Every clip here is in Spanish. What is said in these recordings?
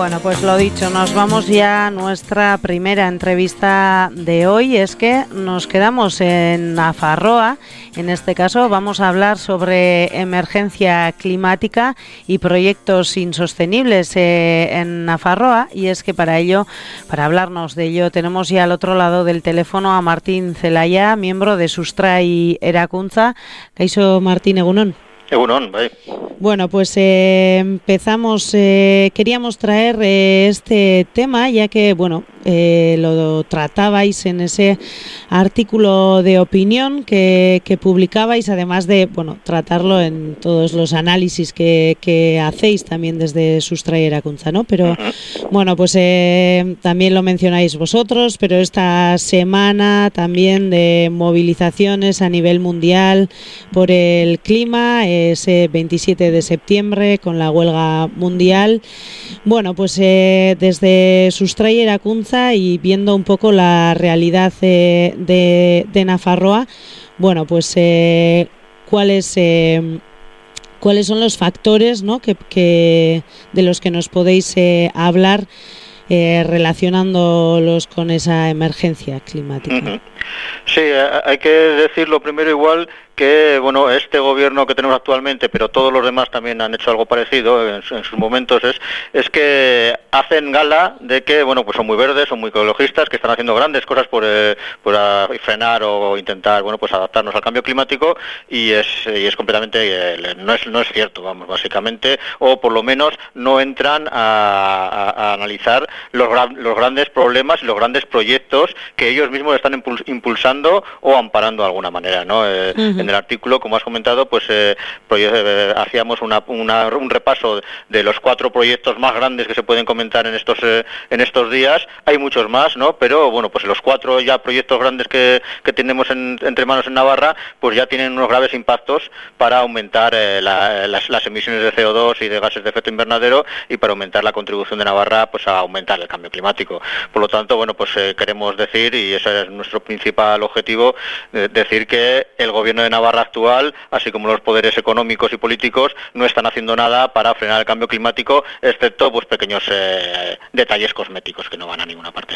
Bueno, pues lo dicho, nos vamos ya a nuestra primera entrevista de hoy. Es que nos quedamos en Nafarroa. En este caso vamos a hablar sobre emergencia climática y proyectos insostenibles en Nafarroa. Y es que para hablarnos de ello, tenemos ya al otro lado del teléfono a Martín Zelaya, miembro de Sustrai Erakuntza. Kaixo, Martín, egunon. Egunon, bye. Bueno, pues empezamos. Queríamos traer este tema, ya que lo tratabais en ese artículo de opinión que publicabais, además de tratarlo en todos los análisis que hacéis también desde Sustrai Erakuntza, ¿no? Pero también lo mencionáis vosotros, pero esta semana también de movilizaciones a nivel mundial por el clima, ese 27 de septiembre con la huelga mundial. Desde Sustrai Erakuntza y viendo un poco la realidad de Nafarroa, ¿cuáles son los factores, ¿no?, que de los que nos podéis hablar relacionándolos con esa emergencia climática? Sí, hay que decirlo primero igual que este gobierno que tenemos actualmente, pero todos los demás también han hecho algo parecido en sus momentos, es que hacen gala de que son muy verdes, son muy ecologistas, que están haciendo grandes cosas por frenar o intentar adaptarnos al cambio climático, y es completamente no es cierto, básicamente, o por lo menos no entran a analizar los grandes problemas y los grandes proyectos que ellos mismos están impulsando o amparando de alguna manera, ¿no? En el artículo, como has comentado, hacíamos un repaso de los 4 proyectos más grandes que se pueden comentar en estos días. Hay muchos más, ¿no? Pero los 4 ya proyectos grandes que tenemos entre manos en Navarra, pues ya tienen unos graves impactos para aumentar las emisiones de CO2 y de gases de efecto invernadero, y para aumentar la contribución de Navarra a aumentar el cambio climático. Por lo tanto, queremos decir, y ese es nuestro principal objetivo, decir que el gobierno de Navarra actual, así como los poderes económicos y políticos, no están haciendo nada para frenar el cambio climático, excepto pequeños detalles cosméticos que no van a ninguna parte.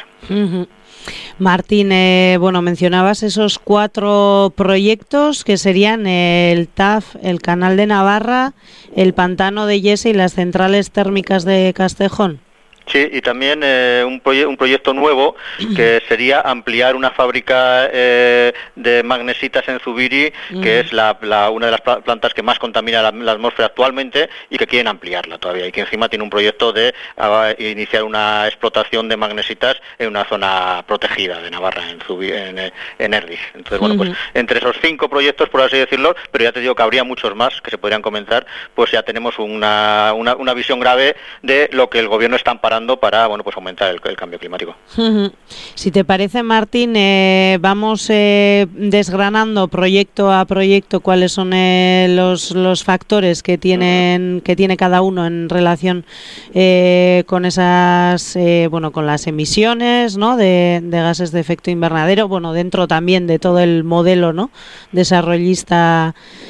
Martín, mencionabas esos 4 proyectos que serían el TAF, el Canal de Navarra, el Pantano de Yese y las centrales térmicas de Castejón. Sí, y también un proyecto nuevo que sería ampliar una fábrica de magnesitas en Zubiri, que es una de las plantas que más contamina la atmósfera actualmente, y que quieren ampliarla todavía, y que encima tiene un proyecto de iniciar una explotación de magnesitas en una zona protegida de Navarra, en Erdis. Entonces, entre esos 5 proyectos, por así decirlo, pero ya te digo que habría muchos más que se podrían comentar, pues ya tenemos una visión grave de lo que el gobierno está amparando para aumentar el cambio climático. Si te parece, Martín, vamos desgranando proyecto a proyecto cuáles son los factores que tiene cada uno en relación con esas con las emisiones, ¿no?, de gases de efecto invernadero, dentro también de todo el modelo, ¿no?, desarrollista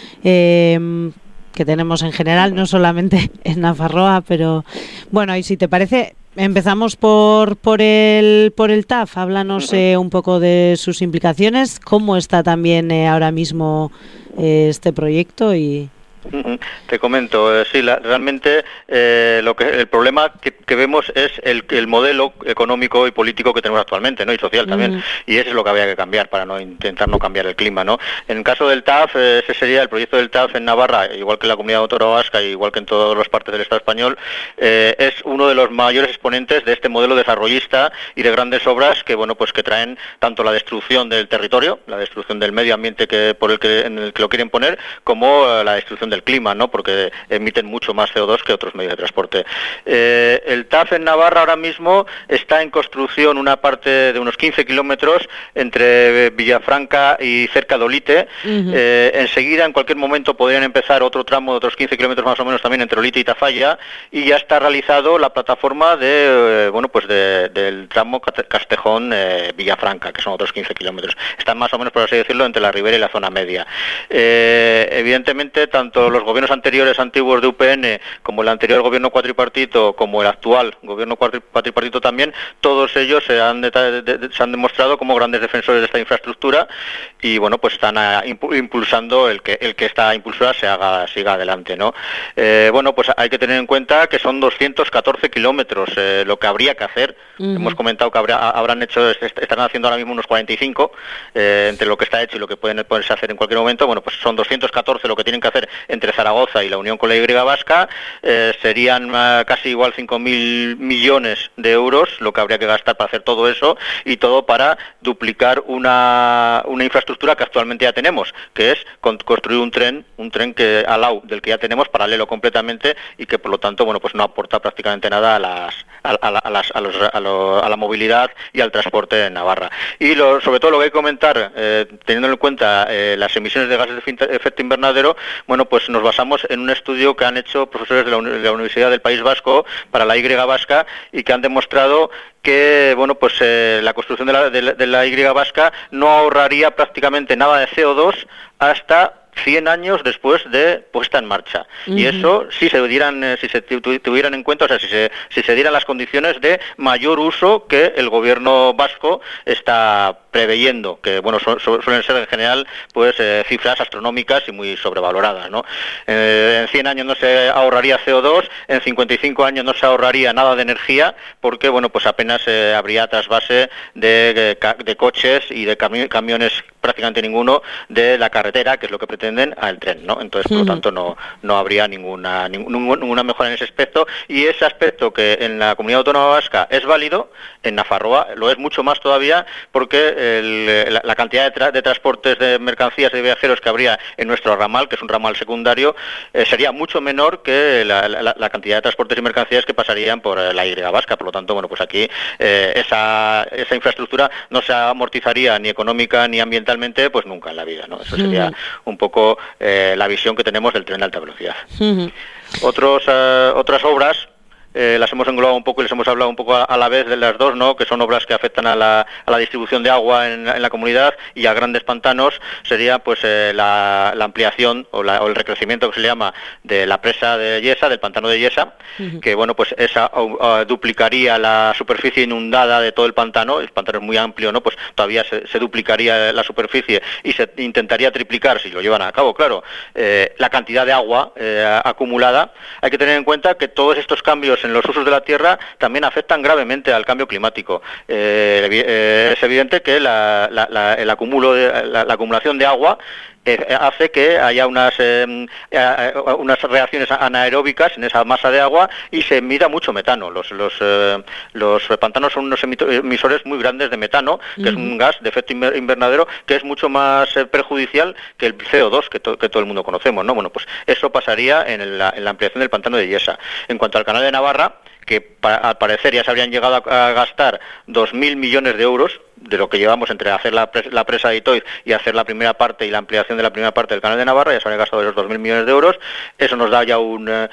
que tenemos en general, no solamente en Nafarroa, pero y si te parece, empezamos por el TAF. Háblanos un poco de sus implicaciones, cómo está también ahora mismo este proyecto y... Te comento, sí, realmente el problema que vemos es el modelo económico y político que tenemos actualmente, ¿no?, y social también, y eso es lo que había que cambiar para intentar no cambiar el clima, ¿no? En el caso del TAF, ese sería el proyecto del TAF en Navarra, igual que en la Comunidad Autónoma Vasca, igual que en todas las partes del Estado español, es uno de los mayores exponentes de este modelo desarrollista y de grandes obras que que traen tanto la destrucción del territorio, la destrucción del medio ambiente en el que lo quieren poner, como la destrucción del clima, ¿no?, porque emiten mucho más CO2 que otros medios de transporte. El TAF en Navarra ahora mismo está en construcción una parte de unos 15 kilómetros entre Villafranca y cerca de Olite. Enseguida, en cualquier momento, podrían empezar otro tramo de otros 15 kilómetros más o menos también entre Olite y Tafalla, y ya está realizado la plataforma del tramo Castejón-Villafranca, que son otros 15 kilómetros. Están más o menos, por así decirlo, entre la ribera y la zona media. Evidentemente, tanto tanto los gobiernos anteriores antiguos de UPN, como el anterior gobierno cuatripartito, como el actual gobierno cuatripartito también, todos ellos se han demostrado como grandes defensores de esta infraestructura y bueno, pues están impulsando el que esta impulsora siga adelante, ¿no? Bueno, pues hay que tener en cuenta que son 214 kilómetros lo que habría que hacer. Hemos comentado que están haciendo ahora mismo unos 45 entre lo que está hecho y lo que pueden poderse hacer en cualquier momento. Bueno, pues son 214 lo que tienen que hacer entre Zaragoza y la unión con la Y vasca. Serían casi igual 5.000 millones de euros lo que habría que gastar para hacer todo eso, y todo para duplicar una infraestructura que actualmente ya tenemos, que es construir un tren que al lado del que ya tenemos, paralelo completamente, y que por lo tanto, bueno, pues no aporta prácticamente nada a la movilidad y al transporte en Navarra. Y sobre todo lo que hay que comentar, teniendo en cuenta las emisiones de gases de efecto invernadero, bueno, pues nos basamos en un estudio que han hecho profesores de la Universidad del País Vasco para la Y vasca, y que han demostrado que, bueno, pues la construcción de la Y vasca no ahorraría prácticamente nada de CO2 hasta 100 años después de puesta en marcha. Y eso si se tuvieran en cuenta, o sea, si se dieran las condiciones de mayor uso que el gobierno vasco está preveyendo, que bueno, suelen ser en general pues cifras astronómicas y muy sobrevaloradas, ¿no? En 100 años no se ahorraría CO2, en 55 años no se ahorraría nada de energía, porque bueno, pues apenas habría trasvase de coches y de camiones, prácticamente ninguno, de la carretera, que es lo que pretenden, al tren, ¿no? Entonces, por lo tanto, no habría ninguna mejora en ese aspecto, y ese aspecto que en la comunidad autónoma vasca es válido, en Nafarroa lo es mucho más todavía, porque la cantidad de transportes de mercancías y de viajeros que habría en nuestro ramal, que es un ramal secundario, sería mucho menor que la cantidad de transportes y mercancías que pasarían por la Y vasca. Por lo tanto, bueno, pues aquí esa infraestructura no se amortizaría ni económica ni ambientalmente, pues nunca en la vida, ¿no? Eso sería un poco la visión que tenemos del tren de alta velocidad. Otras obras las hemos englobado un poco y les hemos hablado un poco a la vez de las dos, ¿no? Que son obras que afectan a la distribución de agua en la comunidad y a grandes pantanos. Sería pues la ampliación o el recrecimiento, que se le llama, de la presa de Yesa, del pantano de Yesa, que bueno, pues esa duplicaría la superficie inundada de todo el pantano. El pantano es muy amplio, ¿no? Pues todavía se duplicaría la superficie y se intentaría triplicar, si lo llevan a cabo, claro, la cantidad de agua acumulada. Hay que tener en cuenta que todos estos cambios en los usos de la tierra también afectan gravemente al cambio climático. Es evidente que la acumulación de agua hace que haya unas reacciones anaeróbicas en esa masa de agua y se emita mucho metano. Los pantanos son unos emisores muy grandes de metano, que es un gas de efecto invernadero que es mucho más perjudicial que el CO2 que todo el mundo conocemos, ¿no? Bueno, pues eso pasaría en la ampliación del pantano de Yesa. En cuanto al canal de Navarra, que al parecer ya se habrían llegado a gastar 2.000 millones de euros, de lo que llevamos entre hacer la presa de Itoiz y hacer la primera parte y la ampliación de la primera parte del canal de Navarra, ya se habrían gastado esos 2.000 millones de euros. Eso nos da ya una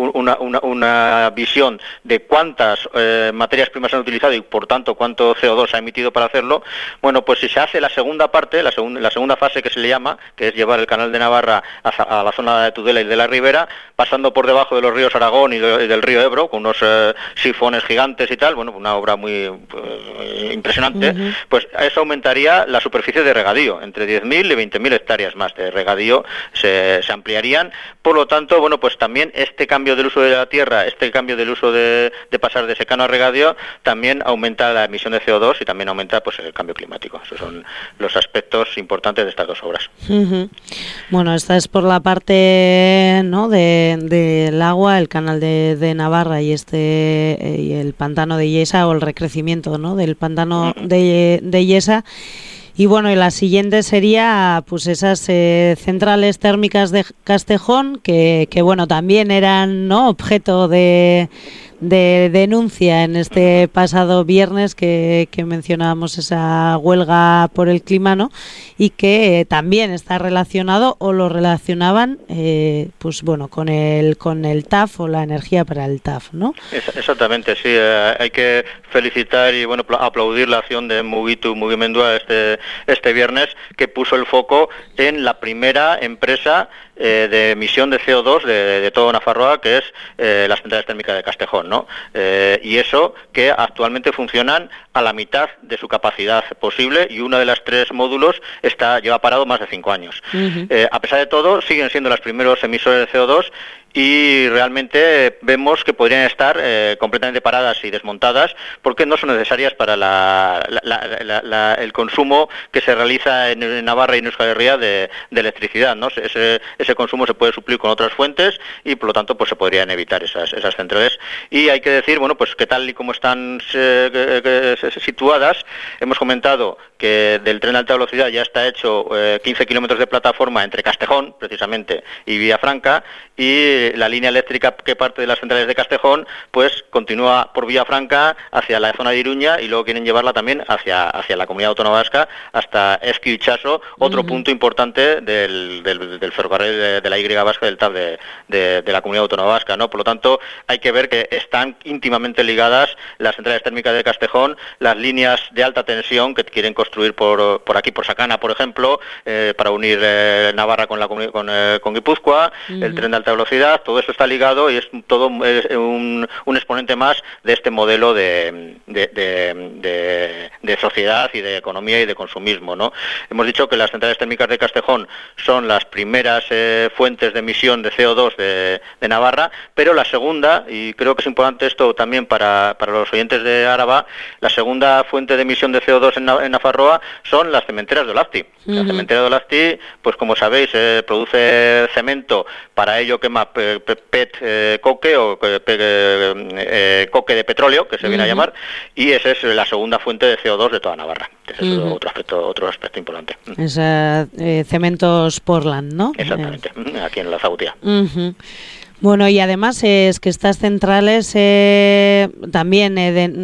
visión de cuántas materias primas se han utilizado y por tanto cuánto CO2 se ha emitido para hacerlo. Bueno, pues si se hace la segunda parte, la segunda fase, que se le llama, que es llevar el canal de Navarra a la zona de Tudela y de la Ribera, pasando por debajo de los ríos Aragón y del río Ebro, con unos sifones gigantes y tal, bueno, una obra muy impresionante, pues eso aumentaría la superficie de regadío, entre 10.000 y 20.000 hectáreas más de regadío se ampliarían. Por lo tanto, bueno, pues también este cambio del uso de la tierra, este cambio del uso de pasar de secano a regadío, también aumenta la emisión de CO2 y también aumenta pues el cambio climático. Esos son los aspectos importantes de estas dos obras. Bueno, esta es por la parte, ¿no?, del agua, el canal de Navarra y el pantano de Yesa, o el recrecimiento, ¿no?, del pantano de Yesa. Y bueno, y la siguiente sería pues esas centrales térmicas de Castejón, que bueno, también eran, ¿no?, objeto de denuncia en este pasado viernes que mencionábamos esa huelga por el clima, ¿no?, y que también está relacionado, o lo relacionaban pues bueno, con el TAF, o la energía para el TAF, ¿no? Exactamente, sí. Hay que felicitar y bueno, aplaudir la acción de Mugimendua este viernes, que puso el foco en la primera empresa de emisión de CO2 de todo Nafarroa, que es las centrales térmicas de Castejón, ¿no? Y eso que actualmente funcionan a la mitad de su capacidad posible, y uno de los 3 módulos lleva parado más de 5 años. A pesar de todo, siguen siendo los primeros emisores de CO2, y realmente vemos que podrían estar completamente paradas y desmontadas, porque no son necesarias para el consumo que se realiza en Navarra y en Euskal Herria de electricidad, ¿no? Ese consumo se puede suplir con otras fuentes, y por lo tanto pues se podrían evitar esas centrales. Y hay que decir, bueno, pues que tal y como están situadas, hemos comentado que del tren de alta velocidad ya está hecho 15 kilómetros de plataforma entre Castejón, precisamente, y Villafranca, y la línea eléctrica que parte de las centrales de Castejón pues continúa por Villafranca hacia la zona de Iruña, y luego quieren llevarla también hacia la Comunidad Autónoma Vasca hasta Ezkio y Itxaso, otro punto importante del ferrocarril de la Y vasca, del TAV de la Comunidad Autónoma Vasca, ¿no? Por lo tanto, hay que ver que están íntimamente ligadas las centrales térmicas de Castejón, las líneas de alta tensión que quieren construir por aquí, por Sacana, por ejemplo, para unir Navarra con Guipúzcoa, el tren de alta velocidad. Todo eso está ligado, y es todo un exponente más de este modelo de sociedad y de economía y de consumismo, ¿no? Hemos dicho que las centrales térmicas de Castejón son las primeras fuentes de emisión de CO2 de Navarra, pero la segunda, y creo que es importante esto también para los oyentes de Áraba, la segunda fuente de emisión de CO2 en Nafarroa son las cementeras de Olazti. La cementera de Olazti, pues como sabéis, produce cemento, para ello quema PET coque o coque de petróleo, que se viene a llamar, y esa es la segunda fuente de CO2 de toda Navarra. Ese es otro aspecto importante. Es cementos Portland, ¿no? Exactamente, aquí en la Zautía. Bueno, y además es que estas centrales también,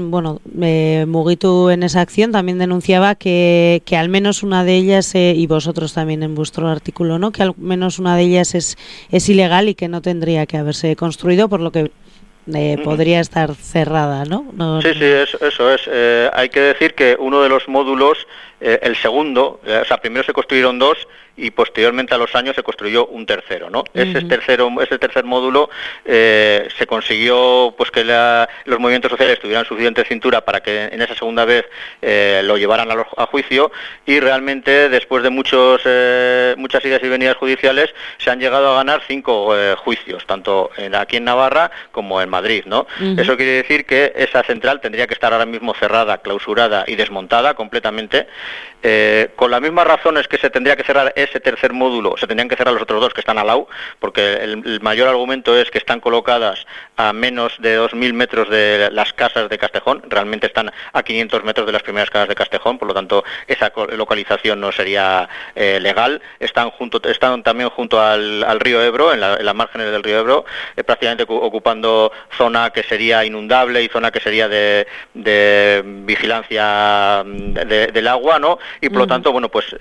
Mugitu en esa acción también denunciaba que al menos una de ellas, y vosotros también en vuestro artículo, ¿no?, que al menos una de ellas es ilegal y que no tendría que haberse construido, por lo que podría estar cerrada, ¿no? Sí, eso es. Hay que decir que uno de los módulos, el segundo, primero se construyeron 2 y posteriormente a los años se construyó un tercero, ¿no? Ese tercer módulo se consiguió pues que los movimientos sociales tuvieran suficiente cintura para que en esa segunda vez lo llevaran a juicio, y realmente después de muchas idas y venidas judiciales se han llegado a ganar 5 juicios, tanto aquí en Navarra como en Madrid, ¿no? Eso quiere decir que esa central tendría que estar ahora mismo cerrada, clausurada y desmontada completamente. Con las mismas razones que se tendría que cerrar ese tercer módulo, se tendrían que cerrar los otros 2 que están al lado, porque el mayor argumento es que están colocadas a menos de 2.000 metros de las casas de Castejón. Realmente están a 500 metros de las primeras casas de Castejón, por lo tanto esa localización no sería legal. Están también junto al río Ebro, en las márgenes del río Ebro, prácticamente ocupando zona que sería inundable y zona que sería de vigilancia del agua, ¿no? Y por lo tanto, bueno, pues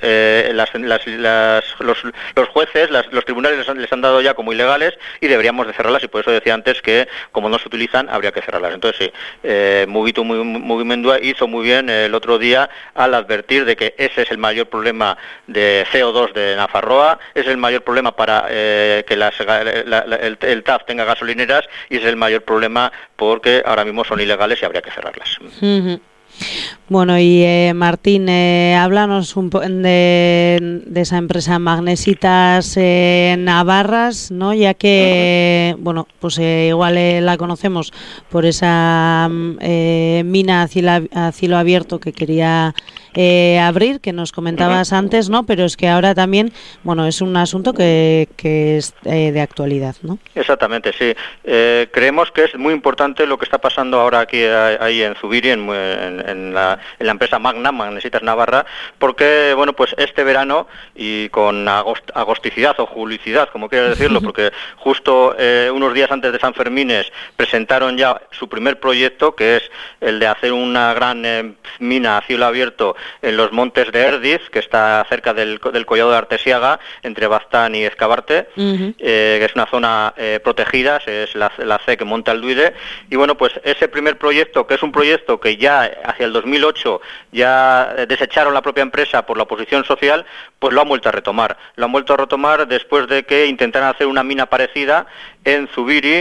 los jueces, los tribunales les han dado ya como ilegales, y deberíamos de cerrarlas, y por eso decía antes que como no se utilizan habría que cerrarlas. Entonces sí, Mugitu Mugimendua hizo muy bien el otro día al advertir de que ese es el mayor problema de CO2 de Nafarroa, es el mayor problema para que el TAV tenga gasolineras, y es el mayor problema porque ahora mismo son ilegales y habría que cerrarlas. Bueno, y Martín, háblanos un poco de esa empresa Magnesitas Navarras, ¿no? Ya que, bueno, pues igual la conocemos por esa mina a cielo abierto que quería abrir, que nos comentabas antes, ¿no? Pero es que ahora también, bueno, es un asunto que es de actualidad, ¿no? Exactamente, sí. Creemos que es muy importante lo que está pasando ahora aquí ahí en Zubiri, en la empresa Magnesitas Navarra, porque, bueno, pues este verano, y con agosticidad o julicidad, como quieras decirlo, porque justo unos días antes de San Fermines presentaron ya su primer proyecto, que es el de hacer una gran mina a cielo abierto en los montes de Erdiz, que está cerca del collado de Artesiaga, entre Baztán y Escabarte, que es una zona protegida, es la C que monta el Duide. Y bueno, pues ese primer proyecto, que es un proyecto que ya hacia el 2008 ya desecharon la propia empresa por la oposición social, pues lo han vuelto a retomar. Lo han vuelto a retomar después de que intentaran hacer una mina parecida en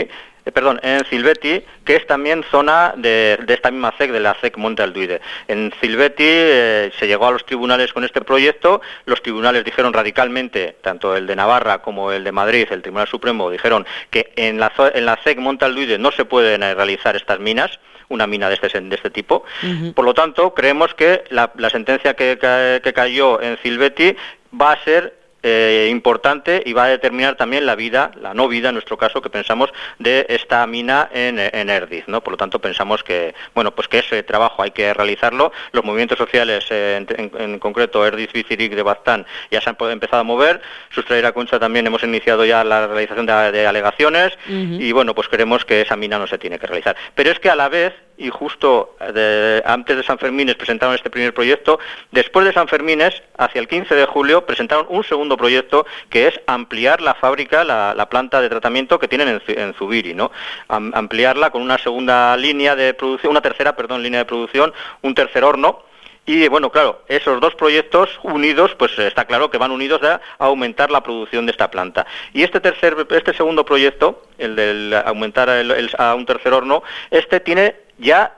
en Zilbeti, que es también zona de esta misma CEC, de la CEC Monte Alduide. En Zilbeti se llegó a los tribunales con este proyecto, los tribunales dijeron radicalmente, tanto el de Navarra como el de Madrid, el Tribunal Supremo, dijeron que en la CEC Monte Alduide no se pueden realizar estas minas, una mina de este tipo. Uh-huh. Por lo tanto, creemos que la sentencia que cayó en Zilbeti va a ser importante y va a determinar también la no vida en nuestro caso, que pensamos, de esta mina en Erdiz, ¿no? Por lo tanto, pensamos que, bueno, pues que ese trabajo hay que realizarlo. Los movimientos sociales, en concreto Erdiz Bizirik de Baztán, ya se han empezado a mover. Sustraira Concha también hemos iniciado ya la realización de alegaciones. Uh-huh. Y bueno, pues creemos que esa mina no se tiene que realizar. Pero es que a la vez, y justo antes de San Fermines presentaron este primer proyecto, después de San Fermines, hacia el 15 de julio, presentaron un segundo proyecto, que es ampliar la fábrica, la planta de tratamiento que tienen en Zubiri, ¿no? Ampliarla con una segunda línea de producción, una tercera, línea de producción, un tercer horno. Y bueno, claro, esos dos proyectos unidos, pues está claro que van unidos a aumentar la producción de esta planta. Y este segundo proyecto, el de aumentar a un tercer horno, tiene ya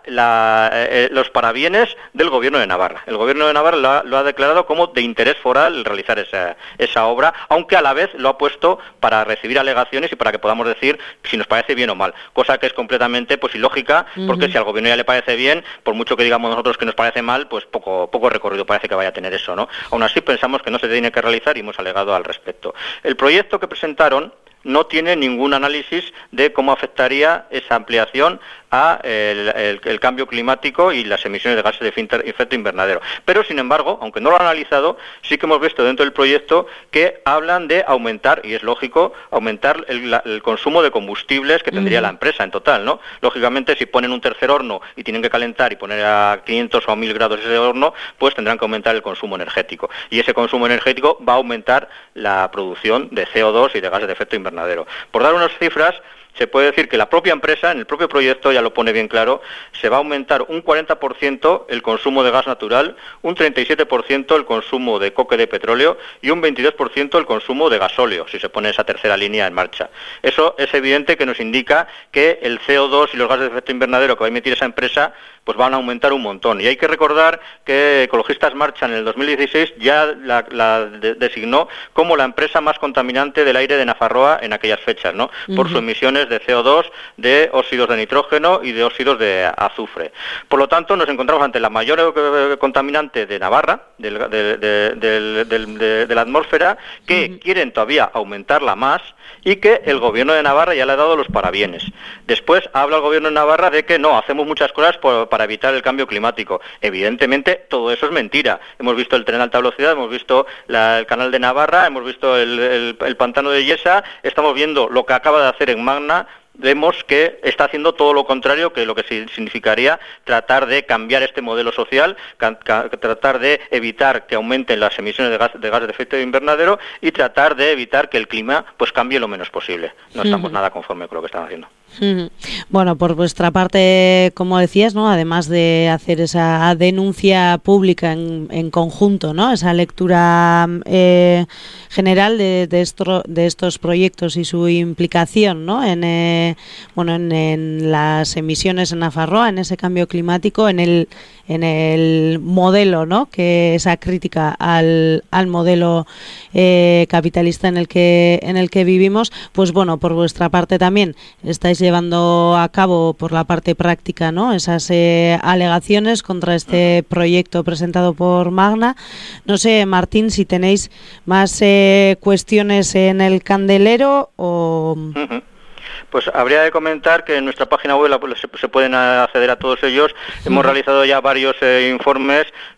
los parabienes del Gobierno de Navarra. El Gobierno de Navarra lo ha declarado como de interés foral realizar esa obra, aunque a la vez lo ha puesto para recibir alegaciones y para que podamos decir si nos parece bien o mal, cosa que es completamente ilógica, porque si al Gobierno ya le parece bien, por mucho que digamos nosotros que nos parece mal, pues poco recorrido parece que vaya a tener eso, ¿no? Aún así pensamos que no se tiene que realizar y hemos alegado al respecto. El proyecto que presentaron no tiene ningún análisis de cómo afectaría esa ampliación a el cambio climático y las emisiones de gases de efecto invernadero. Pero, sin embargo, aunque no lo han analizado, sí que hemos visto dentro del proyecto que hablan de aumentar, y es lógico, aumentar el consumo de combustibles que tendría la empresa en total, ¿no? Lógicamente, si ponen un tercer horno y tienen que calentar y poner a 500 o a 1000 grados ese horno, pues tendrán que aumentar el consumo energético. Y ese consumo energético va a aumentar la producción de CO2 y de gases de efecto invernadero. Por dar unas cifras, se puede decir que la propia empresa, en el propio proyecto, ya lo pone bien claro, se va a aumentar un 40% el consumo de gas natural, un 37% el consumo de coque de petróleo y un 22% el consumo de gasóleo, si se pone esa tercera línea en marcha. Eso es evidente que nos indica que el CO2 y los gases de efecto invernadero que va a emitir esa empresa pues van a aumentar un montón. Y hay que recordar que Ecologistas Marcha en el 2016 ya la designó como la empresa más contaminante del aire de Nafarroa en aquellas fechas, ¿no? Por sus emisiones de CO2, de óxidos de nitrógeno y de óxidos de azufre. Por lo tanto, nos encontramos ante la mayor contaminante de Navarra, de la atmósfera, que quieren todavía aumentarla más y que el Gobierno de Navarra ya le ha dado los parabienes. Después habla el Gobierno de Navarra de que no, hacemos muchas cosas para evitar el cambio climático. Evidentemente, todo eso es mentira. Hemos visto el tren de alta velocidad, hemos visto el canal de Navarra, hemos visto el pantano de Yesa, estamos viendo lo que acaba de hacer en Magna. Vemos que está haciendo todo lo contrario, que lo que significaría tratar de cambiar este modelo social, tratar de evitar que aumenten las emisiones de gases de efecto invernadero y tratar de evitar que el clima pues cambie lo menos posible. No estamos nada conformes con lo que están haciendo. Bueno, por vuestra parte, como decías, ¿no? Además de hacer esa denuncia pública en conjunto, ¿no? Esa lectura general de estos proyectos y su implicación, ¿no? En las emisiones en Nafarroa, en ese cambio climático, en el modelo, ¿no? Que esa crítica al modelo capitalista en el que vivimos, pues bueno, por vuestra parte también estáis llevando a cabo por la parte práctica, ¿no? Esas alegaciones contra este proyecto presentado por Magna. No sé, Martín, si tenéis más cuestiones en el candelero o... Pues habría de comentar que en nuestra página web se pueden acceder a todos ellos. Hemos realizado ya varios informes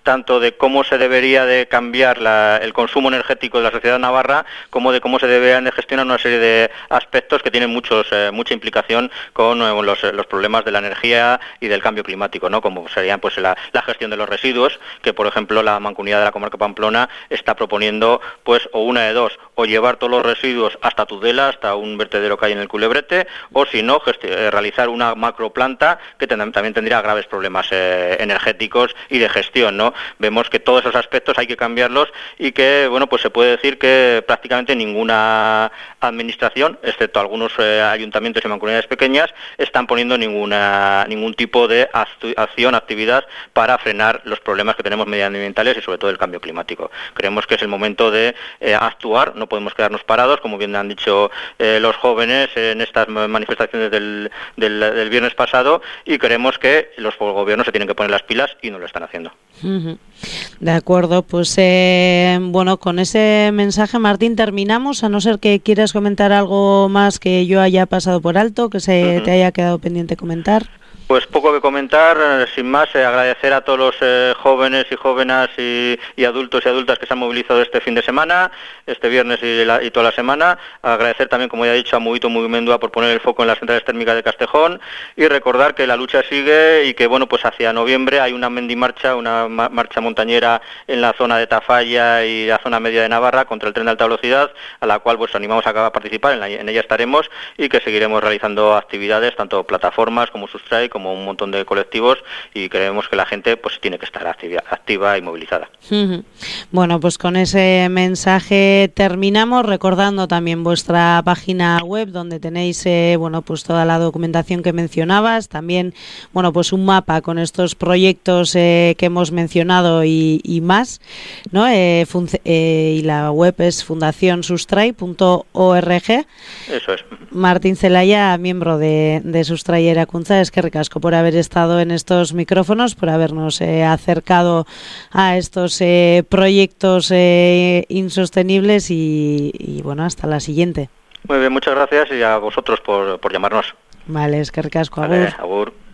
tanto de cómo se debería de cambiar el consumo energético de la sociedad navarra, como de cómo se deberían de gestionar una serie de aspectos que tienen mucha implicación con los problemas de la energía y del cambio climático, ¿no? Como serían pues la gestión de los residuos, que por ejemplo la Mancomunidad de la Comarca Pamplona está proponiendo pues o una de dos, o llevar todos los residuos hasta Tudela, hasta un vertedero que hay en el Culebrete, o si no, realizar una macroplanta que también tendría graves problemas energéticos y de gestión, ¿no? Vemos que todos esos aspectos hay que cambiarlos y que, bueno, pues se puede decir que prácticamente ninguna administración, excepto algunos ayuntamientos y mancomunidades pequeñas, están poniendo ningún tipo de actividad para frenar los problemas que tenemos medioambientales y sobre todo el cambio climático. Creemos que es el momento de actuar, no podemos quedarnos parados, como bien han dicho los jóvenes en estas manifestaciones del viernes pasado, y creemos que los gobiernos se tienen que poner las pilas y no lo están haciendo. De acuerdo, pues bueno, con ese mensaje, Martín, terminamos, a no ser que quieras comentar algo más que yo haya pasado por alto, que te haya quedado pendiente comentar. Pues poco que comentar, sin más, agradecer a todos los jóvenes y jóvenes y adultos y adultas que se han movilizado este fin de semana, este viernes y toda la semana. Agradecer también, como ya he dicho, a Mugitu Mugimendua por poner el foco en las centrales térmicas de Castejón, y recordar que la lucha sigue y que, bueno, pues hacia noviembre hay una mendimarcha, una marcha montañera en la zona de Tafalla y la zona media de Navarra contra el tren de alta velocidad, a la cual pues animamos a participar, en ella estaremos, y que seguiremos realizando actividades, tanto plataformas como Sustrike, como un montón de colectivos, y creemos que la gente pues tiene que estar activa y movilizada. Bueno, pues con ese mensaje terminamos, recordando también vuestra página web, donde tenéis bueno, pues toda la documentación que mencionabas, también, bueno, pues un mapa con estos proyectos que hemos mencionado y más, ¿no? Y la web es fundacionsustrai.org. Eso es. Martín Zelaya, miembro de Sustrai Erakuntza, es que ricasco por haber estado en estos micrófonos, por habernos acercado a estos proyectos insostenibles y bueno, hasta la siguiente. Muy bien, muchas gracias, y a vosotros por llamarnos. Vale, es que ricasco, Vale, agur. agur.